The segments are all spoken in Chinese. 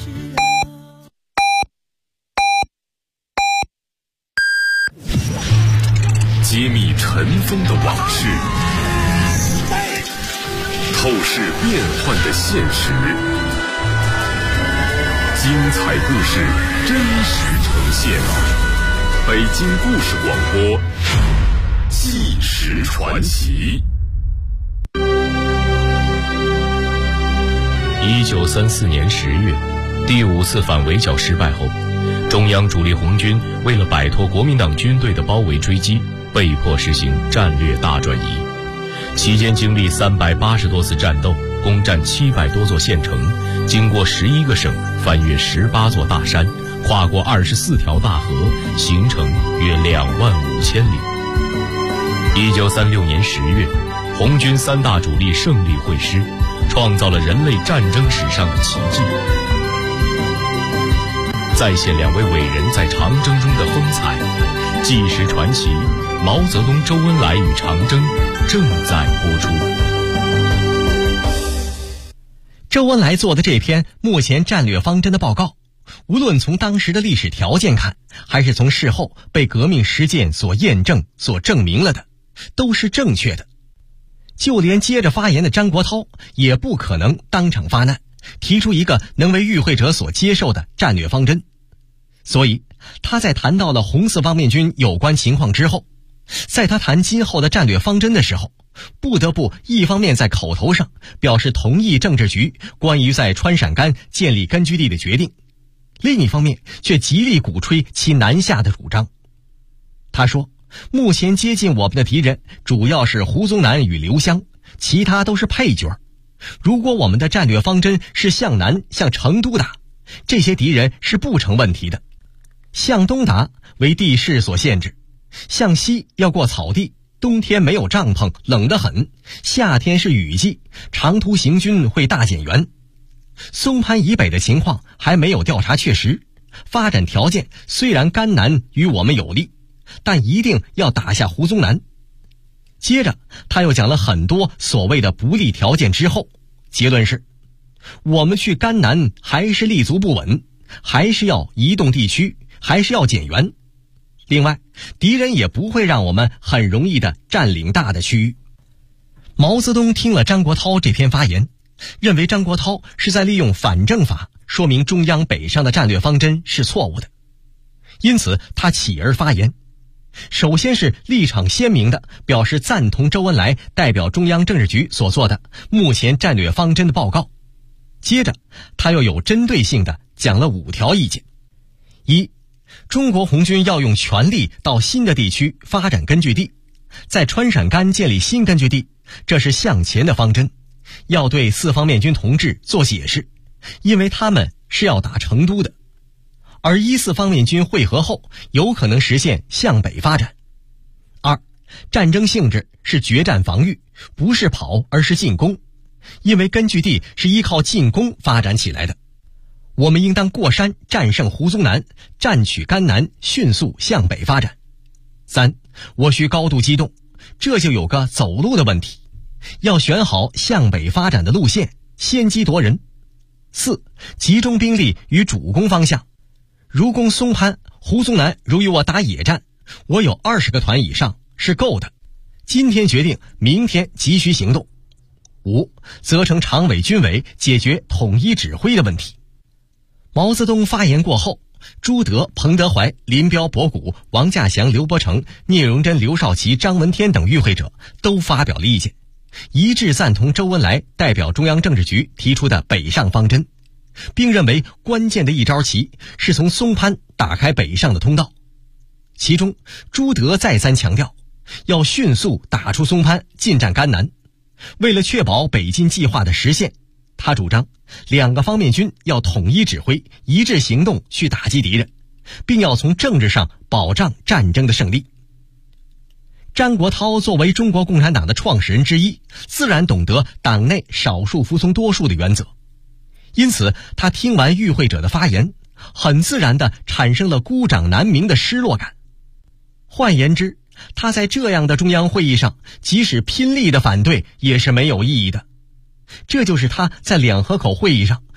揭秘尘封的往事，透视变幻的现实，精彩故事真实呈现。北京故事广播，纪实传奇。 1934年10月，第5次反围剿失败后，中央主力红军为了摆脱国民党军队的包围追击，被迫实行战略大转移。期间经历380多次战斗，攻占700多座县城，经过11个省，翻越18座大山，跨过24条大河，行程约25000里。1936年10月，红军3大主力胜利会师，创造了人类战争史上的奇迹。再现2位伟人在长征中的风采，纪实传奇，毛泽东、周恩来与长征正在播出。 周恩来做的这篇目前战略方针的报告，无论从当时的历史条件看，还是从事后被革命实践所验证、所证明了的，都是正确的。就连接着发言的张国焘也不可能当场发难，提出一个能为与会者所接受的战略方针。所以他在谈到了红四方面军有关情况之后，在他谈今后的战略方针的时候，不得不一方面在口头上表示同意政治局关于在川陕甘建立根据地的决定，另一方面却极力鼓吹其南下的主张。他说，目前接近我们的敌人主要是胡宗南与刘湘，其他都是配角。如果我们的战略方针是向南向成都打，这些敌人是不成问题的。向东打为地势所限制，向西要过草地，冬天没有帐篷，冷得很，夏天是雨季，长途行军会大减员。松潘以北的情况还没有调查确实，发展条件虽然甘南与我们有利，但一定要打下胡宗南。接着他又讲了很多所谓的不利条件之后，结论是我们去甘南还是立足不稳，还是要移动地区，还是要减员。另外，敌人也不会让我们很容易地占领大的区域。毛泽东听了张国焘这篇发言，认为张国焘是在利用反证法说明中央北上的战略方针是错误的，因此他起而发言。首先是立场鲜明地表示赞同周恩来代表中央政治局所做的目前战略方针的报告，接着他又有针对性地讲了5条意见。一，中国红军要用全力到新的地区发展根据地，在川陕甘建立新根据地，这是向前的方针，要对四方面军同志做解释，因为他们是要打成都的。而一四方面军会合后有可能实现向北发展。2，战争性质是决战防御，不是跑而是进攻，因为根据地是依靠进攻发展起来的，我们应当过山战胜胡宗南，占取甘南，迅速向北发展。3，我需高度机动，这就有个走路的问题，要选好向北发展的路线，先机夺人。4，集中兵力于主攻方向，如攻松潘，胡宗南如与我打野战，我有20个团以上是够的，今天决定，明天急需行动。5，责成常委军委解决统一指挥的问题。毛泽东发言过后，朱德、彭德怀、林彪、博古、王稼祥、刘伯承、聂荣臻、刘少奇、张闻天等与会者都发表了意见，一致赞同周恩来代表中央政治局提出的北上方针，并认为关键的一招棋是从松潘打开北上的通道。其中朱德再三强调要迅速打出松潘，进占甘南。为了确保北进计划的实现，他主张2个方面军要统一指挥，一致行动去打击敌人，并要从政治上保障战争的胜利。张国焘作为中国共产党的创始人之一，自然懂得党内少数服从多数的原则，因此他听完与会者的发言，很自然地产生了孤掌难鸣的失落感。换言之，他在这样的中央会议上，即使拼力的反对也是没有意义的。这就是他在两河口会议上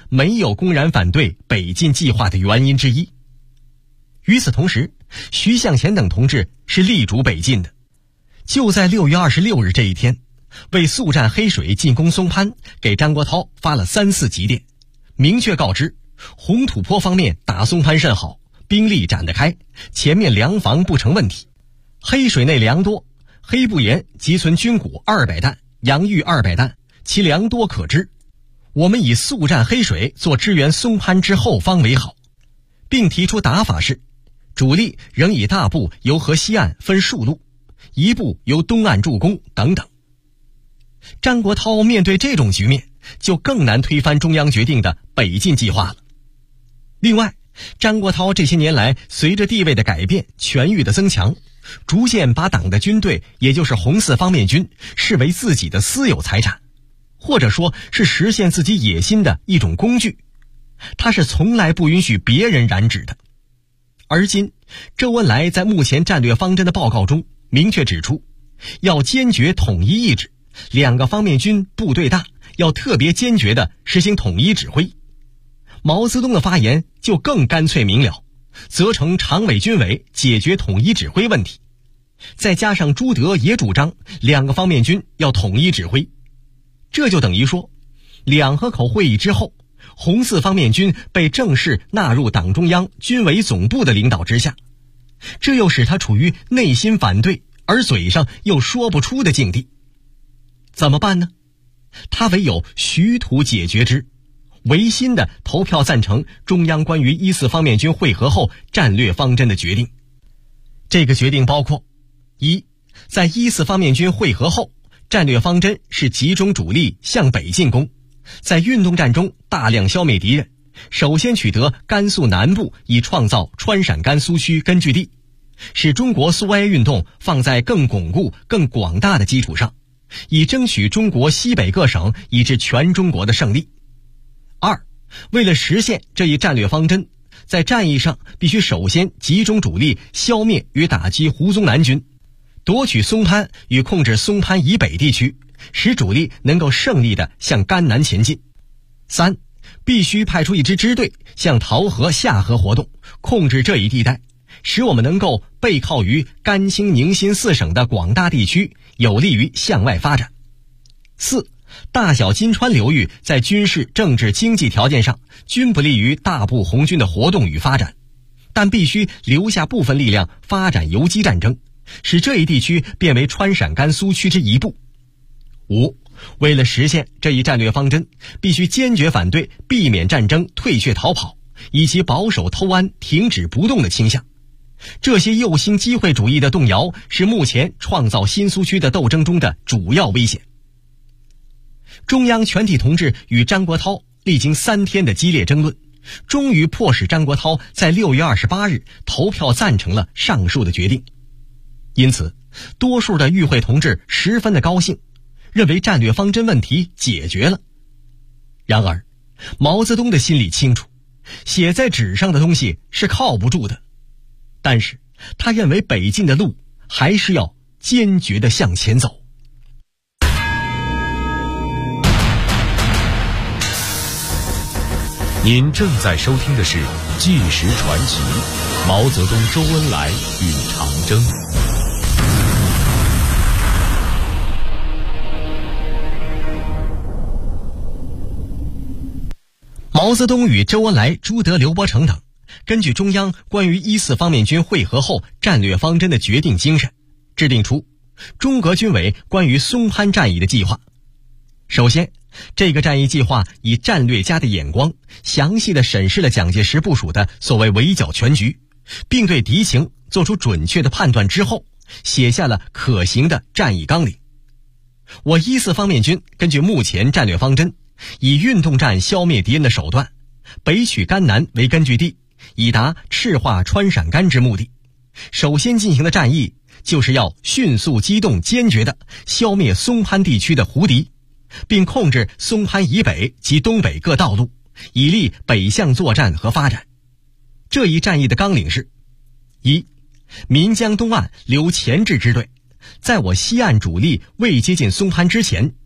没有公然反对北进计划的原因之一。与此同时，徐向前等同志是力主北进的。就在6月26日这一天，为速战黑水进攻松潘，给张国焘发了3、4急电，明确告知红土坡方面打松潘甚好，兵力展得开，前面粮房不成问题。黑水内粮多，黑布岩积存军鼓200担，洋芋200担，其粮多可知。我们以速战黑水做支援松潘之后方为好，并提出打法是主力仍以大部由河西岸分数路，一部由东岸助攻等等。张国焘面对这种局面，就更难推翻中央决定的北进计划了。另外，张国焘这些年来随着地位的改变、权域的增强，逐渐把党的军队，也就是红四方面军，视为自己的私有财产，或者说是实现自己野心的一种工具。他是从来不允许别人染指的。而今，周恩来在目前战略方针的报告中明确指出，要坚决统一意志，2个方面军部队大，要特别坚决地实行统一指挥。毛泽东的发言就更干脆明了，责成常委军委解决统一指挥问题。再加上朱德也主张2个方面军要统一指挥，这就等于说，2河口会议之后，红四方面军被正式纳入党中央军委总部的领导之下，这又使他处于内心反对而嘴上又说不出的境地。怎么办呢？他唯有徐图解决之，违心的投票赞成中央关于14方面军会合后战略方针的决定。这个决定包括：一，在14方面军会合后，战略方针是集中主力向北进攻，在运动战中大量消灭敌人，首先取得甘肃南部，以创造川陕甘苏区根据地，使中国苏维埃运动放在更巩固、更广大的基础上，以争取中国西北各省以至全中国的胜利。二，为了实现这一战略方针，在战役上必须首先集中主力消灭与打击胡宗南军，夺取松潘与控制松潘以北地区，使主力能够胜利地向甘南前进。三，必须派出一支支队向桃河、下河活动，控制这一地带，使我们能够背靠于甘青宁新4省的广大地区，有利于向外发展。四，大小金川流域在军事、政治、经济条件上均不利于大部红军的活动与发展，但必须留下部分力量发展游击战争，使这一地区变为川陕甘苏区之一部。五，为了实现这一战略方针，必须坚决反对避免战争、退却逃跑，以及保守偷安、停止不动的倾向。这些右倾机会主义的动摇，是目前创造新苏区的斗争中的主要危险。中央全体同志与张国焘历经3天的激烈争论，终于迫使张国焘在6月28日投票赞成了上述的决定。因此，多数的与会同志十分的高兴，认为战略方针问题解决了。然而，毛泽东的心里清楚，写在纸上的东西是靠不住的，但是他认为北进的路还是要坚决地向前走。 您正在收听的是《纪实传奇》，毛泽东、周恩来与长征。 毛泽东与周恩来、朱德、刘伯承等，根据中央关于14方面军会合后战略方针的决定精神，制定出中革军委关于松潘战役的计划。首先，这个战役计划以战略家的眼光，详细地审视了蒋介石部署的所谓围剿全局，并对敌情做出准确的判断之后，写下了可行的战役纲领。我14方面军根据目前战略方针，以运动战消灭敌人的手段，北取甘南为根据地，以达赤化川陕甘之目的。首先进行的战役就是要迅速机动坚决地消灭松潘地区的胡敌，并控制松潘以北及东北各道路，以利北向作战和发展。这一战役的纲领是：一，岷江东岸留前置支队，在我西岸主力未接近松潘之前，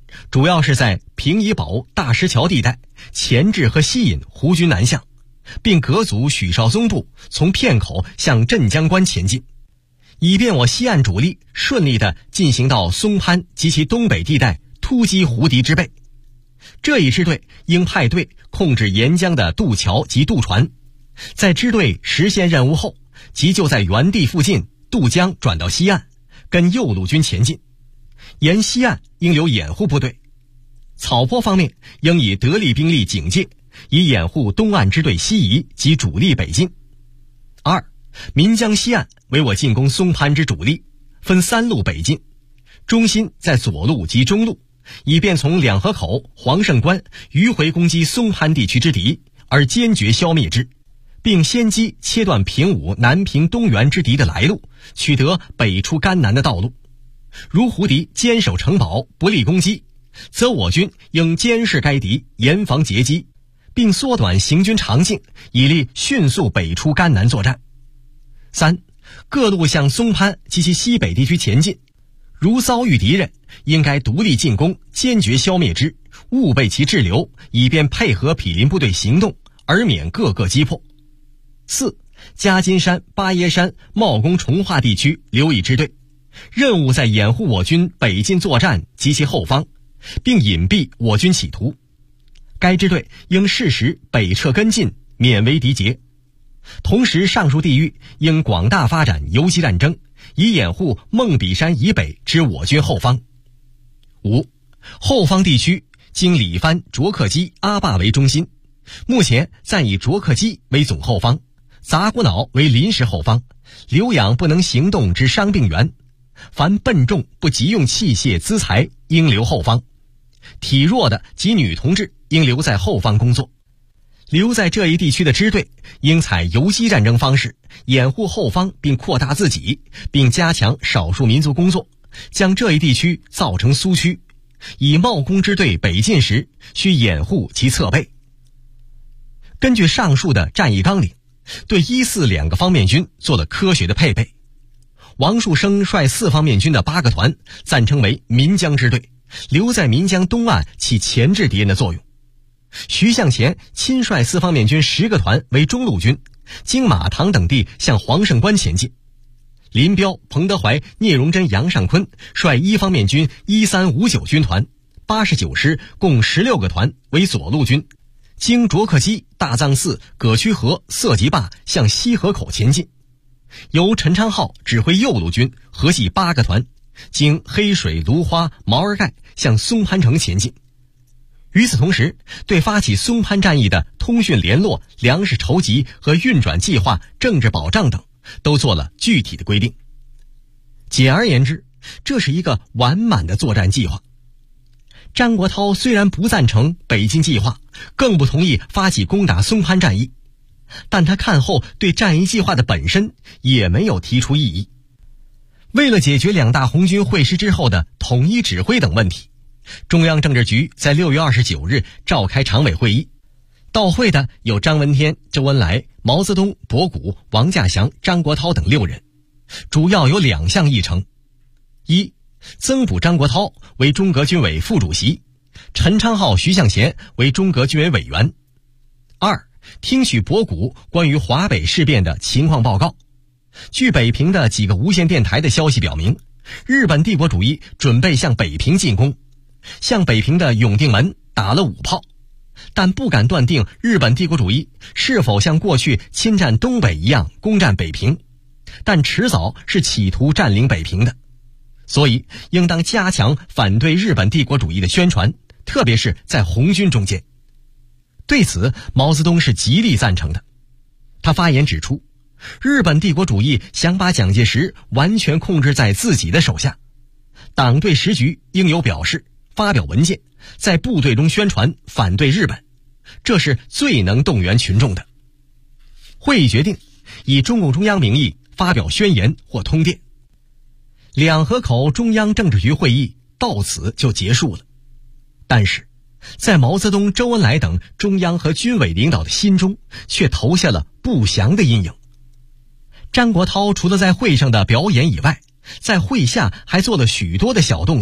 主要是在平夷堡大石桥地带钳制和吸引胡军南向，并革阻许绍宗部从片口向镇江关前进，以便我西岸主力顺利地进行到松潘及其东北地带突击胡敌之备。这一支队应派队控制沿江的渡桥及渡船，在支队实现任务后，即就在原地附近渡江转到西岸，跟右路军前进。沿西岸应留掩护部队，草坡方面应以得力兵力警戒，以掩护东岸支队西移及主力北进。2. 岷江西岸为我进攻松潘之主力，分3路北进，中心在左路及中路，以便从两河口、黄胜关迂回攻击松潘地区之敌，而坚决消灭之，并先机切断平武、南平、东原之敌的来路，取得北出甘南的道路。如胡敌坚守城堡，不利攻击，则我军应监视该敌，严防截击，并缩短行军长径，以利迅速北出甘南作战。3. 各路向松潘及其西北地区前进，如遭遇敌人，应该独立进攻，坚决消灭之，勿被其滞留，以便配合毗邻部队行动，而免各个击破。4. 夹金山、八耶山、茂公、崇化地区留一支队，任务在掩护我军北进作战及其后方，并隐蔽我军企图。该支队应适时北撤跟进，免为敌劫。同时，上述地域应广大发展游击战争，以掩护孟比山以北之我军后方。5. 后方地区经里番、卓克基、阿坝为中心，目前暂以卓克基为总后方，杂骨脑为临时后方，留养不能行动之伤病员，凡笨重不急用器械资财应留后方，体弱的及女同志应留在后方工作。留在这一地区的支队应采游击战争方式，掩护后方并扩大自己，并加强少数民族工作，将这一地区造成苏区，以茂公支队北进时需掩护其侧背。根据上述的战役纲领，对1、4两个方面军做了科学的配备。王树声率4方面军的8个团暂称为岷江支队，留在岷江东岸起钳制敌人的作用。徐向前亲率4方面军10个团为中路军，经马塘等地向黄胜关前进。林彪、彭德怀、聂荣臻、杨尚昆率1方面军1359军团89师共16个团为左路军，经卓克基、大藏寺、葛区河、色集坝向西河口前进。由陈昌浩指挥右路军，合计8个团，经黑水、芦花、毛儿盖向松潘城前进。与此同时，对发起松潘战役的通讯联络、粮食筹集和运转计划、政治保障等都做了具体的规定。简而言之，这是一个完满的作战计划。张国焘虽然不赞成北进计划，更不同意发起攻打松潘战役，但他看后对战役计划的本身也没有提出异议。为了解决两大红军会师之后的统一指挥等问题，中央政治局在6月29日召开常委会议，到会的有张闻天、周恩来、毛泽东、博古、王稼祥、张国焘等6人，主要有2项议程：一、增补张国焘为中革军委副主席，陈昌浩、徐向前为中革军委委员；二、听取博古关于华北事变的情况报告。据北平的几个无线电台的消息表明，日本帝国主义准备向北平进攻，向北平的永定门打了5炮，但不敢断定日本帝国主义是否像过去侵占东北一样攻占北平，但迟早是企图占领北平的，所以应当加强反对日本帝国主义的宣传，特别是在红军中间。对此，毛泽东是极力赞成的。他发言指出，日本帝国主义想把蒋介石完全控制在自己的手下，党对时局应有表示，发表文件，在部队中宣传反对日本，这是最能动员群众的。会议决定以中共中央名义发表宣言或通电。两河口中央政治局会议到此就结束了。但是在毛泽东、周恩来等中央和军委领导的心中却投下了不祥的阴影。张国焘除了在会上的表演以外，在会下还做了许多的小动作，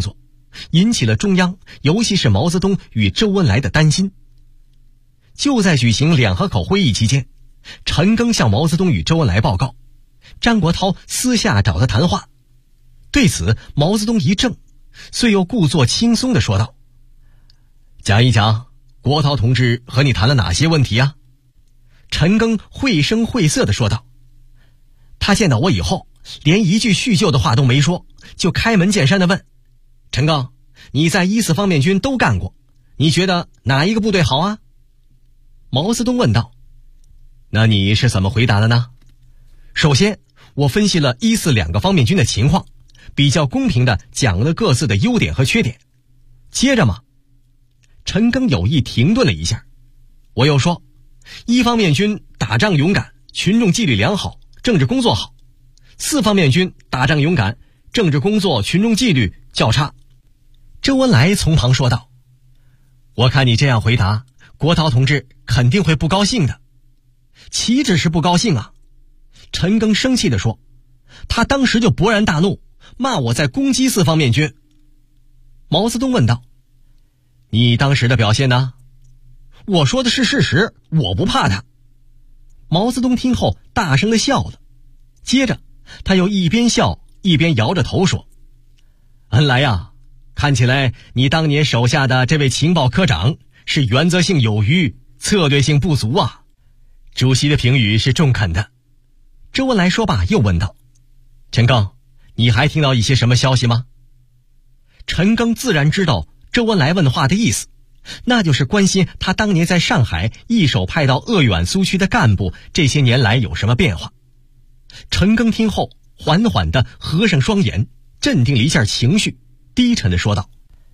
引起了中央，尤其是毛泽东与周恩来的担心。就在举行两河口会议期间，陈赓向毛泽东与周恩来报告，张国焘私下找他谈话。对此，毛泽东一怔，遂又故作轻松地说道：“讲一讲，国焘同志和你谈了哪些问题啊？”陈赓绘声绘色地说道：“他见到我以后，连一句叙旧的话都没说，就开门见山地问：陈赓，你在1、4方面军都干过，你觉得哪一个部队好啊？”毛泽东问道：“那你是怎么回答的呢？”首先，我分析了1、4两个方面军的情况，比较公平地讲了各自的优点和缺点。接着嘛，陈赓有意停顿了一下，我又说：1方面军打仗勇敢，群众纪律良好，政治工作好；4方面军打仗勇敢，政治工作、群众纪律较差。周恩来从旁说道：“我看你这样回答，国焘同志肯定会不高兴的。”岂止是不高兴啊！陈赓生气地说：“他当时就勃然大怒，骂我在攻击4方面军。”毛泽东问道：“你当时的表现呢？”我说的是事实，我不怕他。毛泽东听后大声地笑了，接着他又一边笑一边摇着头说：“恩来呀，看起来你当年手下的这位情报科长是原则性有余，策略性不足啊。”主席的评语是中肯的。周恩来说罢又问道：“陈赓，你还听到一些什么消息吗？”陈赓自然知道周恩来问话的意思，那就是关心他当年在上海一手派到鄂豫皖苏区的干部这些年来有什么变化。陈赓听后缓缓地合上双眼，镇定了一下情绪，低沉地说道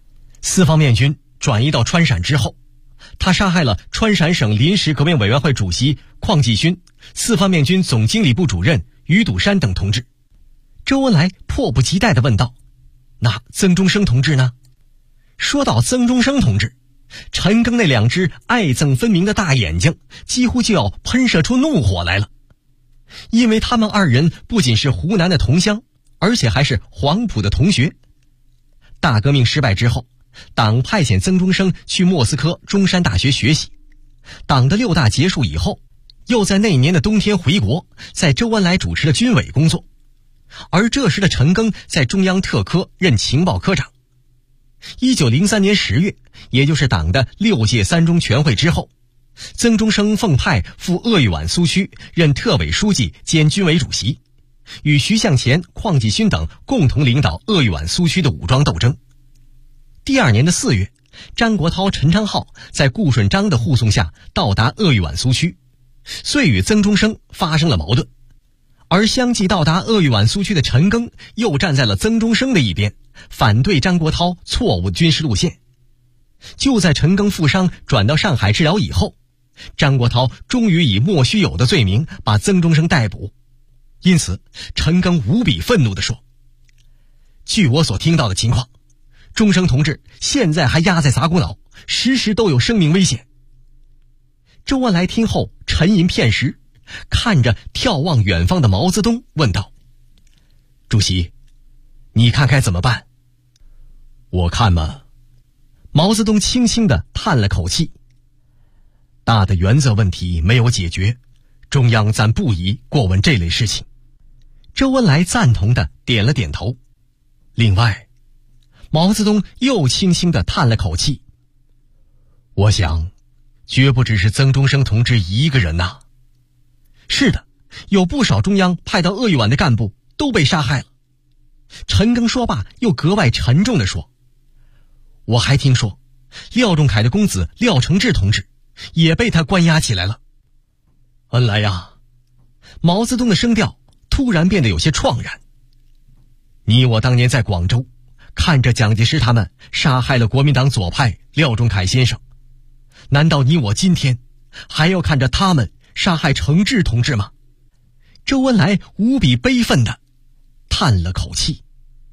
：“4方面军转移到川陕之后，他杀害了川陕省临时革命委员会主席邝继勋、4方面军总经理部主任于笃山等同志。”周恩来迫不及待地问道：“那曾中生同志呢？”说到曾中生同志，陈赓那2只爱憎分明的大眼睛几乎就要喷射出怒火来了，因为他们2人不仅是湖南的同乡，而且还是黄埔的同学。大革命失败之后，党派遣曾中生去莫斯科中山大学学习，党的6大结束以后，又在那年的冬天回国，在周恩来主持的军委工作。而这时的陈赓在中央特科任情报科长。1903年10月，也就是党的6届3中全会之后，曾中生奉派赴鄂豫皖苏区任特委书记兼军委主席，与徐向前、邝继勋等共同领导鄂豫皖苏区的武装斗争。第2年的4月，张国焘、陈昌浩在顾顺章的护送下到达鄂豫皖苏区，遂与曾中生发生了矛盾。而相继到达鄂豫皖苏区的陈赓又站在了曾中生的一边，反对张国焘错误的军事路线。就在陈赓负伤转到上海治疗以后，张国焘终于以莫须有的罪名把曾中生逮捕。因此陈赓无比愤怒地说：“据我所听到的情况，中生同志现在还压在杂谷岛，时时都有生命危险。”周恩来听后沉吟片时，看着眺望远方的毛泽东问道：“主席，你看该怎么办？”“我看嘛。”毛泽东轻轻地叹了口气：“大的原则问题没有解决，中央暂不宜过问这类事情。”周恩来赞同地点了点头。另外，毛泽东又轻轻地叹了口气：“我想，绝不只是曾中生同志一个人呐。是的，有不少中央派到鄂豫皖的干部都被杀害了。”陈赓说罢，又格外沉重地说：“我还听说，廖仲恺的公子廖承志同志也被他关押起来了。”恩来呀，毛泽东的声调突然变得有些怆然。你我当年在广州，看着蒋介石他们杀害了国民党左派廖仲恺先生，难道你我今天还要看着他们杀害承志同志吗？周恩来无比悲愤地叹了口气。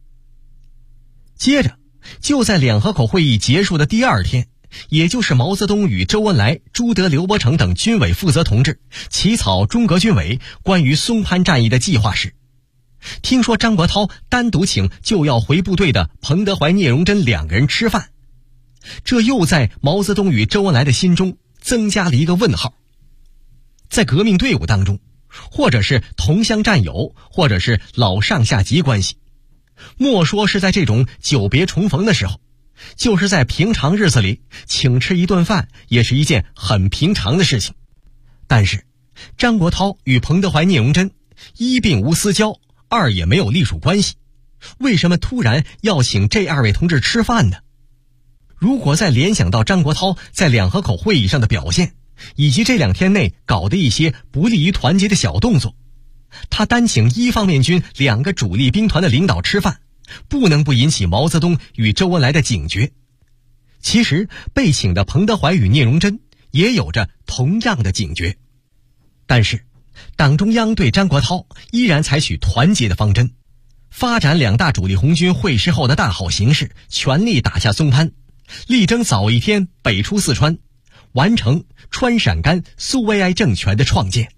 接着，就在两河口会议结束的第2天，也就是毛泽东与周恩来、朱德、刘伯承等军委负责同志起草中革军委关于松潘战役的计划时， 听说张国焘单独请就要回部队的彭德怀、聂荣臻2个人吃饭，这又在毛泽东与周恩来的心中增加了一个问号。在革命队伍当中，或者是同乡战友，或者是老上下级关系，莫说是在这种久别重逢的时候，就是在平常日子里请吃一顿饭也是一件很平常的事情。但是张国焘与彭德怀、聂荣臻一并无私交，二也没有隶属关系，为什么突然要请这2位同志吃饭呢？如果再联想到张国焘在两河口会议上的表现，以及这2天内搞的一些不利于团结的小动作，他单请一方面军2个主力兵团的领导吃饭，不能不引起毛泽东与周恩来的警觉。其实被请的彭德怀与聂荣臻也有着同样的警觉，但是党中央对张国焘依然采取团结的方针，发展2大主力红军会师后的大好形势，全力打下松潘，力争早一天北出四川，完成川陕甘苏维埃政权的创建。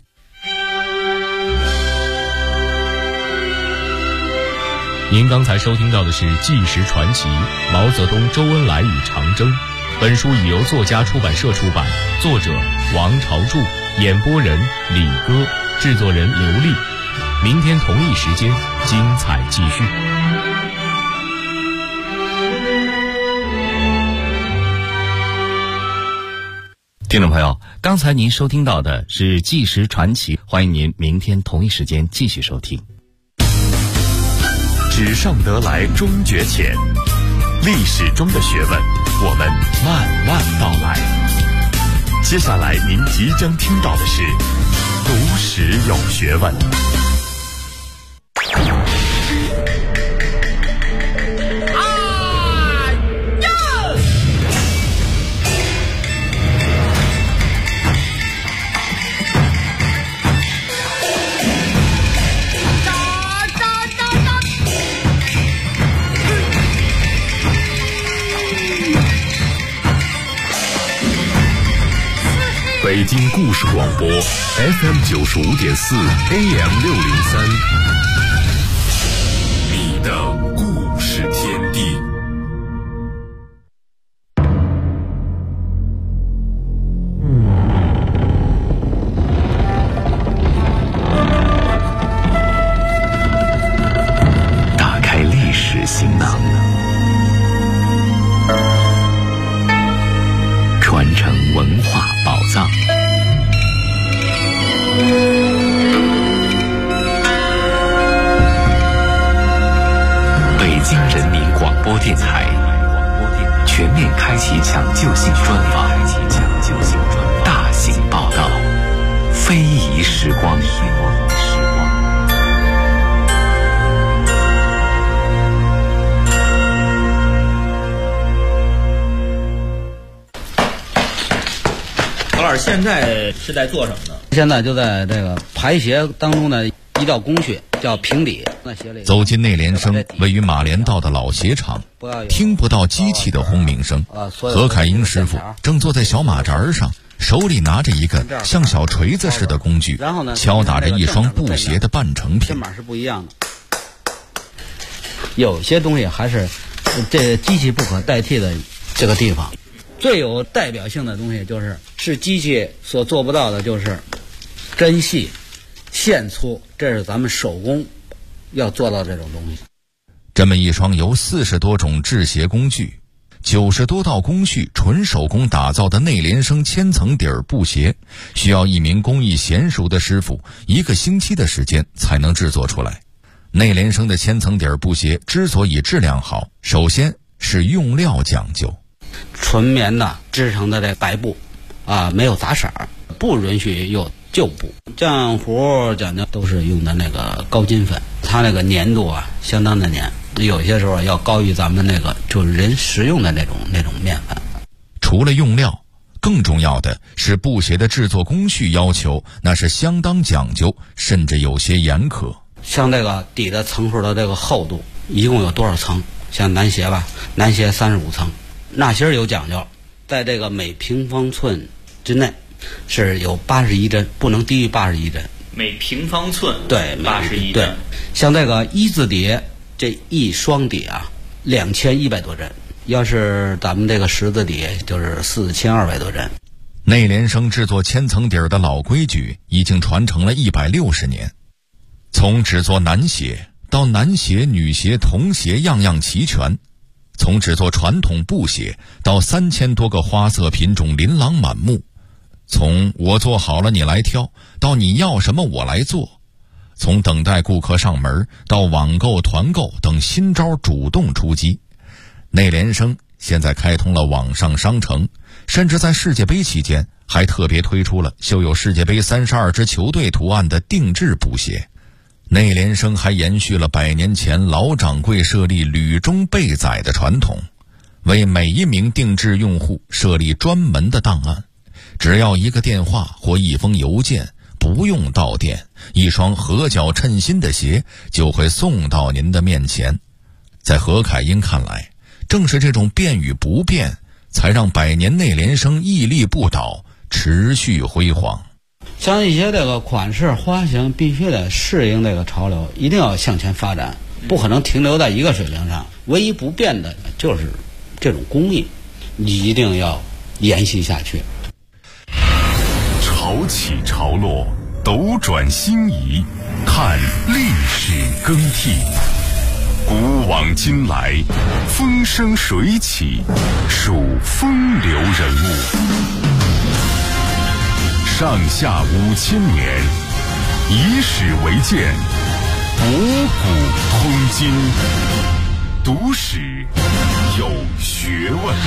您刚才收听到的是《纪实传奇：毛泽东、周恩来与长征》。本书已由作家出版社出版，作者王朝柱，演播人李歌，制作人刘丽。明天同一时间，精彩继续。 听众朋友，刚才您收听到的是《纪实传奇》，欢迎您明天同一时间继续收听。 纸上得来终觉浅，历史中的学问，我们慢慢道来。接下来您即将听到的是读史有学问。北京故事广播 FM 95.4 AM 603，你的故事天地。打开历史行囊，传承文化宝藏。北京人民广播电台全面开启抢救性专访，大型报道，非遗时光。 曹老师现在是在做什么呢？ 现在就在这个排协当中的一道工序叫平底。 走进内联升位于马连道的老鞋厂，听不到机器的轰鸣声。何凯英师傅正坐在小马扎上，手里拿着一个像小锤子似的工具，敲打着一双布鞋的半成品。 这码是不一样的，有些东西还是这机器不可代替的这个地方。最有代表性的东西是机器所做不到的，就是针细线粗，这是咱们手工要做到这种东西。 这么一双由40多种制鞋工具、90多道工序纯手工打造的内联升千层底儿布鞋，需要一名工艺娴熟的师傅1个星期的时间才能制作出来。内联升的千层底儿布鞋之所以质量好，首先是用料讲究。 纯棉的织成的这白布没有杂色，不允许有旧布。浆糊讲究都是用的那个高筋粉，它那个粘度相当的粘，有些时候要高于咱们那个就是人食用的那种面粉。 除了用料，更重要的是布鞋的制作工序要求，那是相当讲究，甚至有些严苛。 像这个底的层数的这个厚度一共有多少层？像男鞋男鞋35层。纳鞋有讲究，在这个每平方寸之内是有81针，不能低于81针。 每平方寸对 81 对，像这个一字碟，这一双碟啊，2100多针。要是咱们这个十字碟，就是4200多针。 内联升制作千层底儿的老规矩已经传承了160年，从制作男鞋到男鞋、女鞋、童鞋样样齐全，从制作传统布鞋到3000多个花色品种琳琅满目，从我做好了你来挑到你要什么我来做，从等待顾客上门到网购团购等新招主动出击。内联升现在开通了网上商城，甚至在世界杯期间还特别推出了绣有世界杯32支球队图案的定制布鞋。内联升还延续了100年前老掌柜设立履中备载的传统，为每一名定制用户设立专门的档案，只要一个电话或一封邮件，不用到店，一双合脚称心的鞋就会送到您的面前。在何凯英看来，正是这种变与不变，才让100年内联升屹立不倒，持续辉煌。 像一些这个款式花型必须得适应这个潮流，一定要向前发展，不可能停留在一个水平上。唯一不变的就是这种工艺，你一定要延续下去。 潮起潮落，斗转星移，看历史更替。古往今来，风生水起，数风流人物。上下5000年，以史为鉴，博古通今，读史有学问。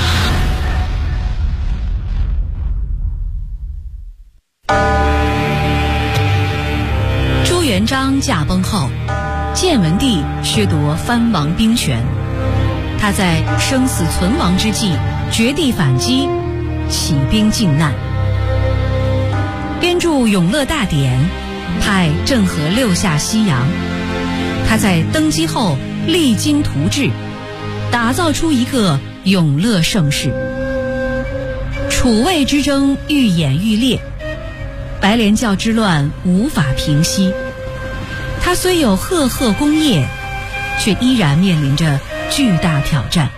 朱元璋驾崩后，建文帝削夺藩王兵权，他在生死存亡之际绝地反击，起兵靖难，编著《永乐大典》，派郑和6下西洋。他在登基后励精图治，打造出一个永乐盛世。楚魏之争愈演愈烈，白莲教之乱无法平息。他虽有赫赫功业，却依然面临着巨大挑战。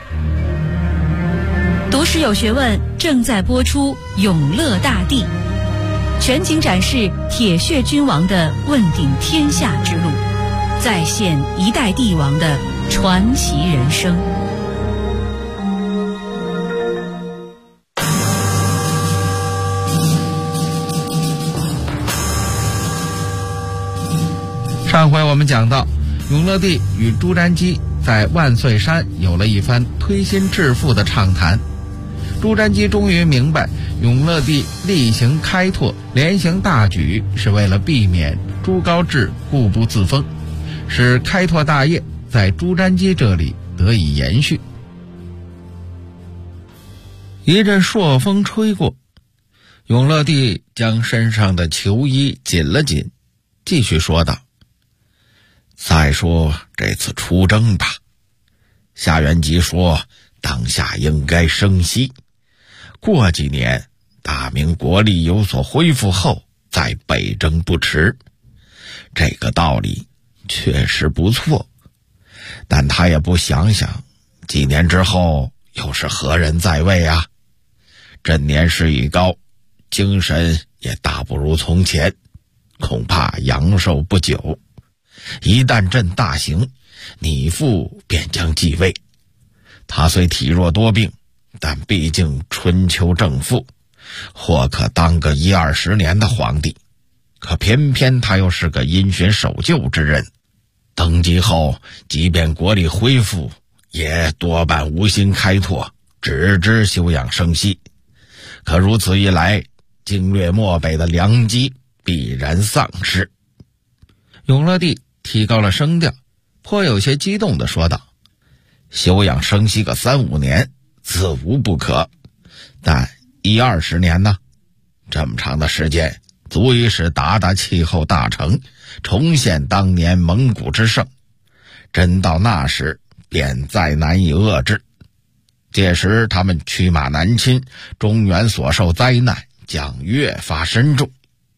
读史有学问正在播出《永乐大帝》，全景展示铁血君王的问鼎天下之路，再现一代帝王的传奇人生。 上回我们讲到，永乐帝与朱瞻基在万岁山有了一番推心置腹的畅谈。朱瞻基终于明白，永乐帝厉行开拓，连行大举，是为了避免朱高炽固步自封，使开拓大业在朱瞻基这里得以延续。一阵朔风吹过，永乐帝将身上的囚衣紧了紧，继续说道：再说这次出征吧，夏元吉说当下应该生息，过几年大明国力有所恢复后再北征不迟。这个道理确实不错，但他也不想想几年之后又是何人在位啊？朕年事已高，精神也大不如从前，恐怕阳寿不久。一旦朕大行，你父便将继位。他虽体弱多病，但毕竟春秋正父，或可当个10-20年的皇帝。可偏偏他又是个因循守旧之人，登基后即便国力恢复，也多半无心开拓，只知休养生息。可如此一来，经略漠北的良机必然丧失。永乐帝提高了声调，颇有些激动地说道：休养生息个3-5年自无不可，但10-20年呢？这么长的时间足以使鞑气候大成，重现当年蒙古之盛。真到那时便再难以遏制，届时他们驱马南侵，中原所受灾难将越发深重。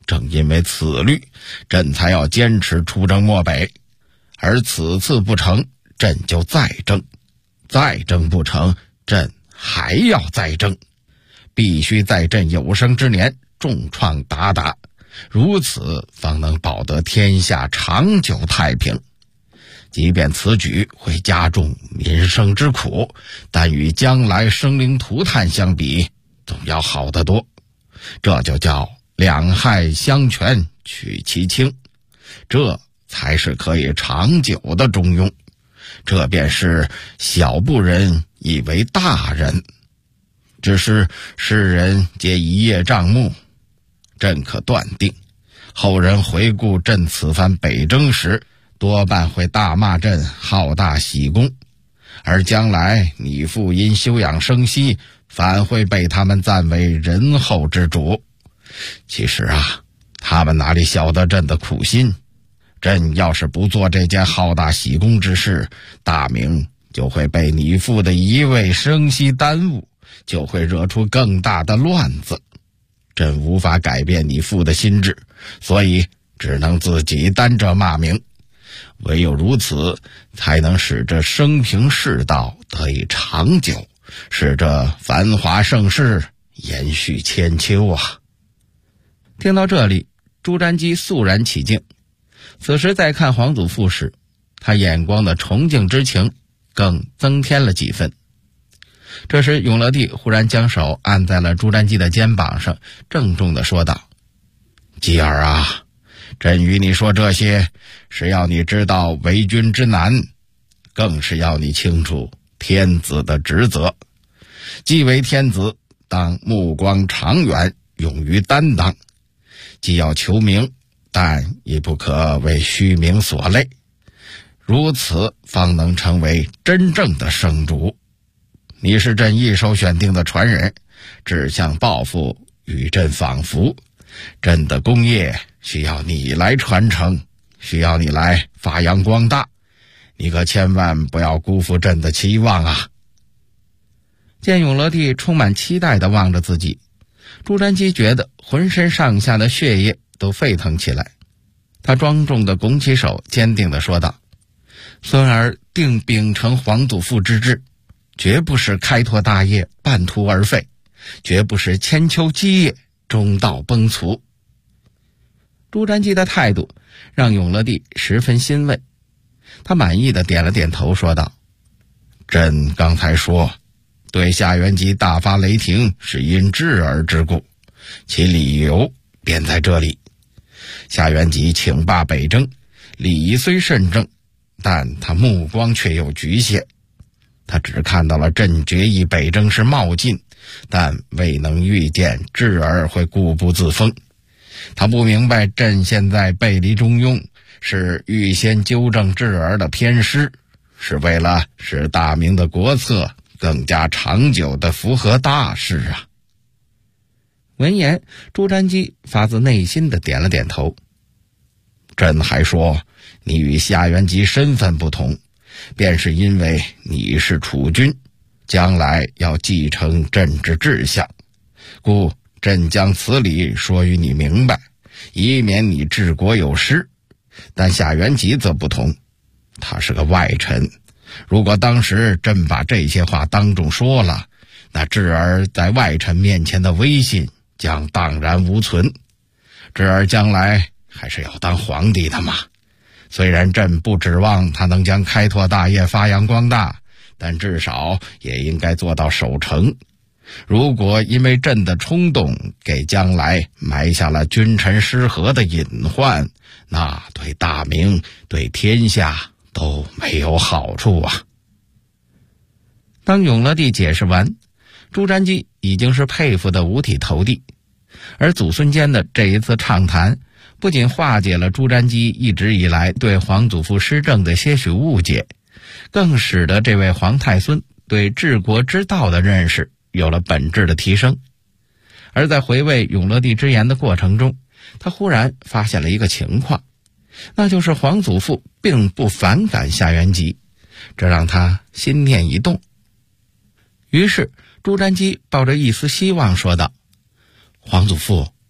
正因为此虑，朕才要坚持出征漠北，而此次不成，朕就再征，再征不成，朕还要再征，必须在朕有生之年重创鞑靼，如此方能保得天下长久太平。即便此举会加重民生之苦，但与将来生灵涂炭相比，总要好得多。这就叫两害相权取其轻，这才是可以长久的中庸。这便是小不忍以为大人。只是世人皆一叶障目，朕可断定，后人回顾朕此番北征时，多半会大骂朕好大喜功，而将来你父因休养生息，反会被他们赞为仁厚之主。其实他们哪里晓得朕的苦心？朕要是不做这件好大喜功之事，大明就会被你父的一味生息耽误，就会惹出更大的乱子。朕无法改变你父的心智，所以只能自己担着骂名。唯有如此，才能使这生平世道得以长久，使这繁华盛世延续千秋啊！听到这里，朱瞻基肃然起敬。此时再看皇祖父时，他眼光的崇敬之情更增添了几分。这时永乐帝忽然将手按在了朱瞻基的肩膀上，郑重地说道：基儿啊，朕与你说这些，是要你知道为君之难，更是要你清楚天子的职责。既为天子，当目光长远，勇于担当。既要求名，但也不可为虚名所累，如此方能成为真正的圣主。你是朕一手选定的传人，志向抱负与朕仿佛，朕的功业需要你来传承，需要你来发扬光大，你可千万不要辜负朕的期望啊！见永乐帝充满期待地望着自己，朱瞻基觉得浑身上下的血液都沸腾起来。他庄重地拱起手，坚定地说道：孙儿定秉承皇祖父之志，绝不是开拓大业半途而废，绝不是千秋基业中道崩殂。朱瞻基的态度让永乐帝十分欣慰，他满意地点了点头，说道：朕刚才说对夏元吉大发雷霆是因智儿之故，其理由便在这里。夏元吉请罢北征，礼仪虽甚正，但他目光却有局限。他只看到了朕决议北征是冒进，但未能预见智儿会固步自封。他不明白朕现在背离中庸，是预先纠正智儿的偏失，是为了使大明的国策更加长久地符合大势啊！闻言，朱瞻基发自内心地点了点头。朕还说，你与夏元吉身份不同，便是因为你是储君，将来要继承朕之志向，故朕将此理说与你明白，以免你治国有失。但夏元吉则不同，他是个外臣，如果当时朕把这些话当众说了，那智儿在外臣面前的威信将荡然无存。智儿将来还是要当皇帝的嘛。虽然朕不指望他能将开拓大业发扬光大，但至少也应该做到守成。如果因为朕的冲动给将来埋下了君臣失和的隐患，那对大明对天下都没有好处啊！当永乐帝解释完，朱瞻基已经是佩服得五体投地，而祖孙间的这一次畅谈，不仅化解了朱瞻基一直以来对皇祖父施政的些许误解，更使得这位皇太孙对治国之道的认识有了本质的提升。而在回味永乐帝之言的过程中，他忽然发现了一个情况，那就是皇祖父并不反感夏元吉，这让他心念一动。于是朱瞻基抱着一丝希望说道：皇祖父，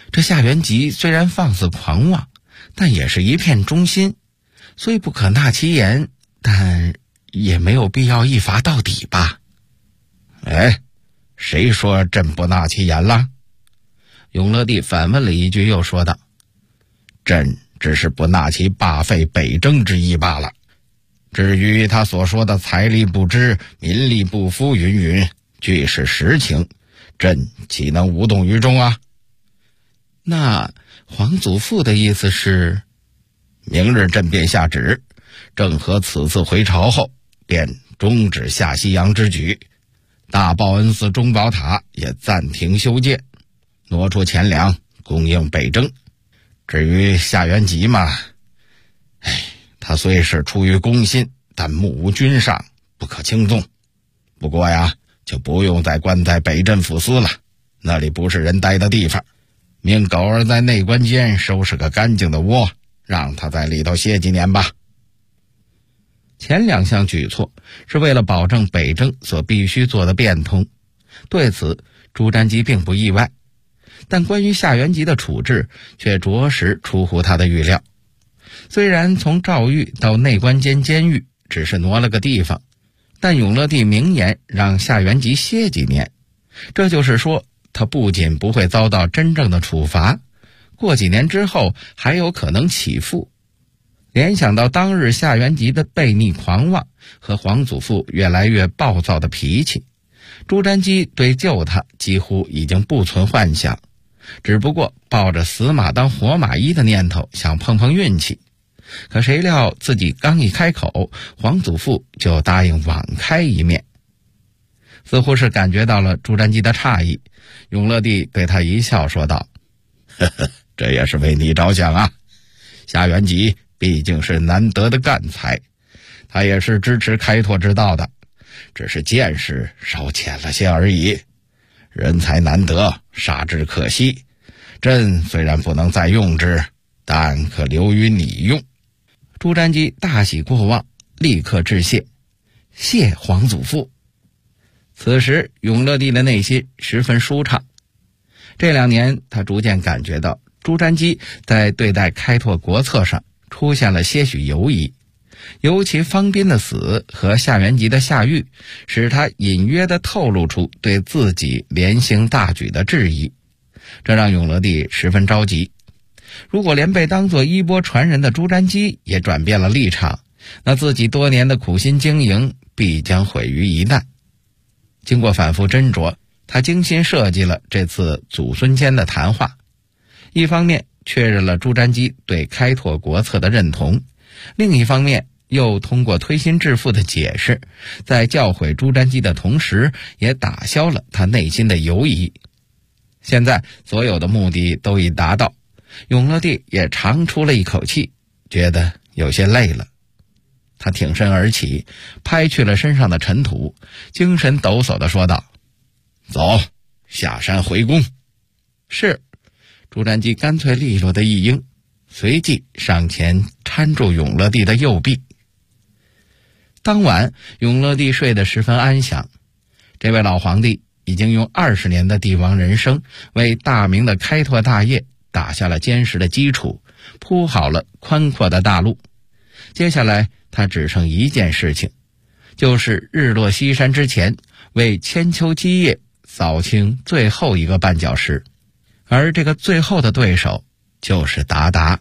这夏元吉虽然放肆狂妄，但也是一片忠心，虽不可纳其言，但也没有必要一罚到底吧？哎，谁说朕不纳其言了？永乐帝反问了一句，又说道：朕只是不纳其罢废北征之意罢了。至于他所说的财力不支、民力不敷云云，俱是实情，朕岂能无动于衷啊？那皇祖父的意思是，明日朕便下旨，郑和此次回朝后，便终止下西洋之举，大报恩寺中宝塔也暂停修建，挪出钱粮供应北征。至于夏元吉嘛，他虽是出于公心，但目无君上，不可轻纵。不过呀，就不用再关在北镇抚司了，那里不是人待的地方。命狗儿在内关监收拾个干净的窝，让他在里头歇几年吧。前两项举措是为了保证北征所必须做的变通，对此朱瞻基并不意外，但关于夏元吉的处置却着实出乎他的预料。虽然从诏狱到内关监监狱只是挪了个地方，但永乐帝明言让夏元吉歇几年，这就是说他不仅不会遭到真正的处罚，过几年之后还有可能起复。联想到当日夏元吉的悖逆狂妄和皇祖父越来越暴躁的脾气，朱瞻基对救他几乎已经不存幻想，只不过抱着死马当活马医的念头想碰碰运气。可谁料自己刚一开口，皇祖父就答应网开一面。似乎是感觉到了朱瞻基的诧异，永乐帝对他一笑说道：呵呵，这也是为你着想啊。夏元吉毕竟是难得的干才，他也是支持开拓之道的，只是见识稍浅了些而已。人才难得，杀之可惜。朕虽然不能再用之，但可留于你用。朱瞻基大喜过望，立刻致谢，谢皇祖父。此时永乐帝的内心十分舒畅。这2年他逐渐感觉到朱瞻基在对待开拓国策上出现了些许犹疑，尤其方斌的死和夏元吉的下狱，使他隐约地透露出对自己连行大举的质疑，这让永乐帝十分着急。如果连被当作衣钵传人的朱瞻基也转变了立场，那自己多年的苦心经营必将毁于一旦。经过反复斟酌，他精心设计了这次祖孙间的谈话，一方面确认了朱瞻基对开拓国策的认同，另一方面又通过推心置腹的解释，在教诲朱瞻基的同时也打消了他内心的犹疑。现在所有的目的都已达到，永乐帝也长出了一口气，觉得有些累了。他挺身而起，拍去了身上的尘土，精神抖擞地说道：走，下山回宫。是。朱瞻基干脆利落的一应，随即上前搀住永乐帝的右臂。当晚永乐帝睡得十分安详，这位老皇帝已经用20年的帝王人生为大明的开拓大业打下了坚实的基础，铺好了宽阔的大路。接下来他只剩一件事情，就是日落西山之前为千秋基业扫清最后一个绊脚石，而这个最后的对手就是鞑靼。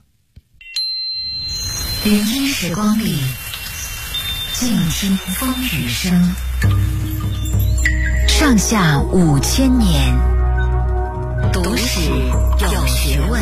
聆听时光里，静听风雨声。上下5000年，读史有学问。